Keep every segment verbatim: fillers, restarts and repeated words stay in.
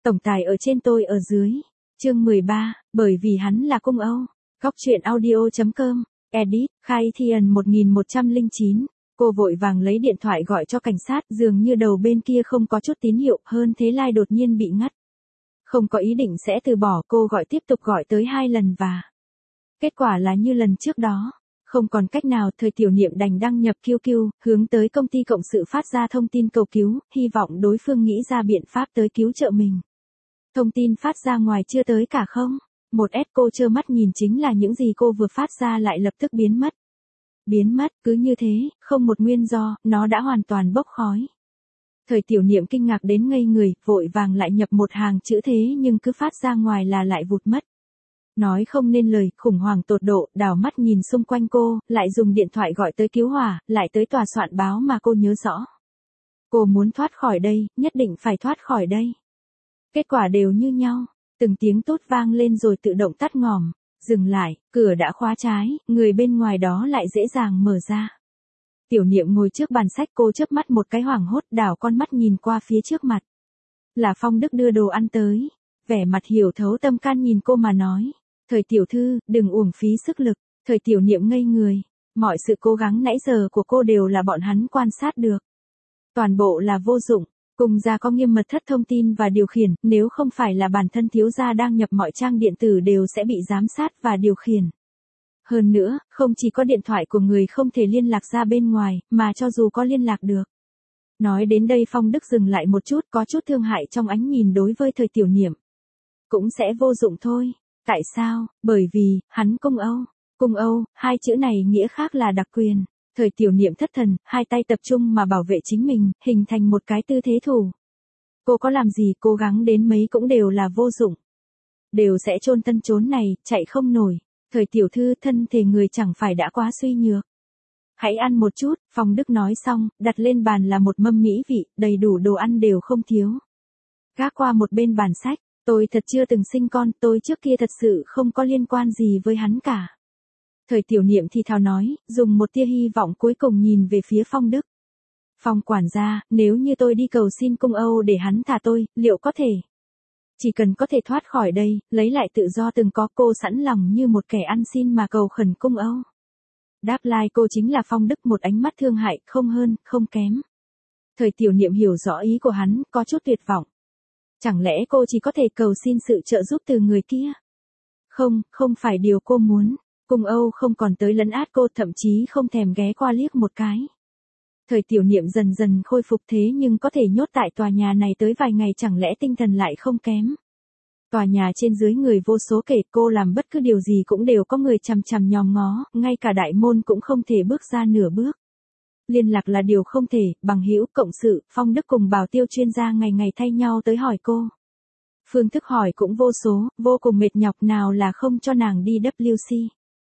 Tổng tài ở trên tôi ở dưới. Chương mười ba, bởi vì hắn là cung Âu. Góc truyện audio.com, edit, Khai Thiền một nghìn một trăm lẻ chín. Cô vội vàng lấy điện thoại gọi cho cảnh sát, dường như đầu bên kia không có chút tín hiệu, hơn thế lai đột nhiên bị ngắt. Không có ý định sẽ từ bỏ, cô gọi tiếp tục gọi tới hai lần và kết quả là như lần trước đó. Không còn cách nào, Thời Tiểu Niệm đành đăng nhập Q Q, hướng tới công ty cộng sự phát ra thông tin cầu cứu, hy vọng đối phương nghĩ ra biện pháp tới cứu trợ mình. Thông tin phát ra ngoài chưa tới cả không. Một S cô trơ mắt nhìn chính là những gì cô vừa phát ra lại lập tức biến mất. Biến mất, cứ như thế, không một nguyên do, nó đã hoàn toàn bốc khói. Thời Tiểu Niệm kinh ngạc đến ngây người, vội vàng lại nhập một hàng chữ thế nhưng cứ phát ra ngoài là lại vụt mất. Nói không nên lời, khủng hoảng tột độ, đảo mắt nhìn xung quanh cô, lại dùng điện thoại gọi tới cứu hỏa, lại tới tòa soạn báo mà cô nhớ rõ. Cô muốn thoát khỏi đây, nhất định phải thoát khỏi đây. Kết quả đều như nhau, từng tiếng tút vang lên rồi tự động tắt ngòm, dừng lại, cửa đã khóa trái, người bên ngoài đó lại dễ dàng mở ra. Tiểu Niệm ngồi trước bàn sách, cô chớp mắt một cái hoảng hốt, đảo con mắt nhìn qua phía trước mặt. Là Phong Đức đưa đồ ăn tới, vẻ mặt hiểu thấu tâm can nhìn cô mà nói. Thời tiểu thư, đừng uổng phí sức lực. Thời Tiểu Niệm ngây người, mọi sự cố gắng nãy giờ của cô đều là bọn hắn quan sát được. Toàn bộ là vô dụng, cung gia có nghiêm mật thất thông tin và điều khiển, nếu không phải là bản thân thiếu gia đang nhập mọi trang điện tử đều sẽ bị giám sát và điều khiển. Hơn nữa, không chỉ có điện thoại của người không thể liên lạc ra bên ngoài, mà cho dù có liên lạc được. Nói đến đây Phong Đức dừng lại một chút, có chút thương hại trong ánh nhìn đối với Thời Tiểu Niệm. Cũng sẽ vô dụng thôi. Tại sao? Bởi vì, hắn cung Âu. Cung Âu, hai chữ này nghĩa khác là đặc quyền. Thời Tiểu Niệm thất thần, hai tay tập trung mà bảo vệ chính mình, hình thành một cái tư thế thủ. Cô có làm gì, cố gắng đến mấy cũng đều là vô dụng. Đều sẽ chôn tân chốn này, chạy không nổi. Thời tiểu thư, thân thể người chẳng phải đã quá suy nhược. Hãy ăn một chút, Phong Đức nói xong, đặt lên bàn là một mâm mỹ vị, đầy đủ đồ ăn đều không thiếu. Gác qua một bên bàn sách. Tôi thật chưa từng sinh con, tôi trước kia thật sự không có liên quan gì với hắn cả. Thời Tiểu Niệm thì thào nói, dùng một tia hy vọng cuối cùng nhìn về phía Phong Đức. Phong quản gia, nếu như tôi đi cầu xin cung Âu để hắn thả tôi, liệu có thể? Chỉ cần có thể thoát khỏi đây, lấy lại tự do từng có, cô sẵn lòng như một kẻ ăn xin mà cầu khẩn cung Âu. Đáp lại cô chính là Phong Đức, một ánh mắt thương hại, không hơn, không kém. Thời Tiểu Niệm hiểu rõ ý của hắn, có chút tuyệt vọng. Chẳng lẽ cô chỉ có thể cầu xin sự trợ giúp từ người kia? Không, không phải điều cô muốn. Cung Âu không còn tới lấn át cô, thậm chí không thèm ghé qua liếc một cái. Thời Tiểu Niệm dần dần khôi phục, thế nhưng có thể nhốt tại tòa nhà này tới vài ngày, chẳng lẽ tinh thần lại không kém? Tòa nhà trên dưới người vô số kể, cô làm bất cứ điều gì cũng đều có người chằm chằm nhòm ngó, ngay cả đại môn cũng không thể bước ra nửa bước. Liên lạc là điều không thể, bằng hữu, cộng sự, Phong Đức cùng Bảo Tiêu chuyên gia ngày ngày thay nhau tới hỏi cô. Phương thức hỏi cũng vô số, vô cùng mệt nhọc, nào là không cho nàng đi W C.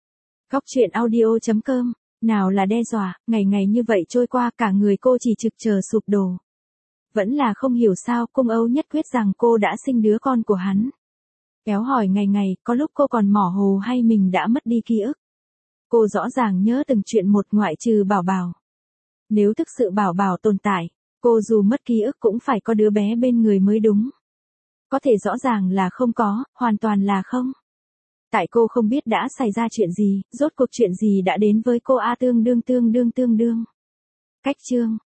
Góc truyện audio.com, nào là đe dọa, ngày ngày như vậy trôi qua, cả người cô chỉ trực chờ sụp đổ. Vẫn là không hiểu sao cung Âu nhất quyết rằng cô đã sinh đứa con của hắn. Kéo hỏi ngày ngày, có lúc cô còn mỏ hồ hay mình đã mất đi ký ức. Cô rõ ràng nhớ từng chuyện một, ngoại trừ Bảo Bảo. Nếu thực sự Bảo Bảo tồn tại, cô dù mất ký ức cũng phải có đứa bé bên người mới đúng. Có thể rõ ràng là không có, hoàn toàn là không. Tại cô không biết đã xảy ra chuyện gì, rốt cuộc chuyện gì đã đến với cô, a tương đương tương đương tương đương. Cách chương.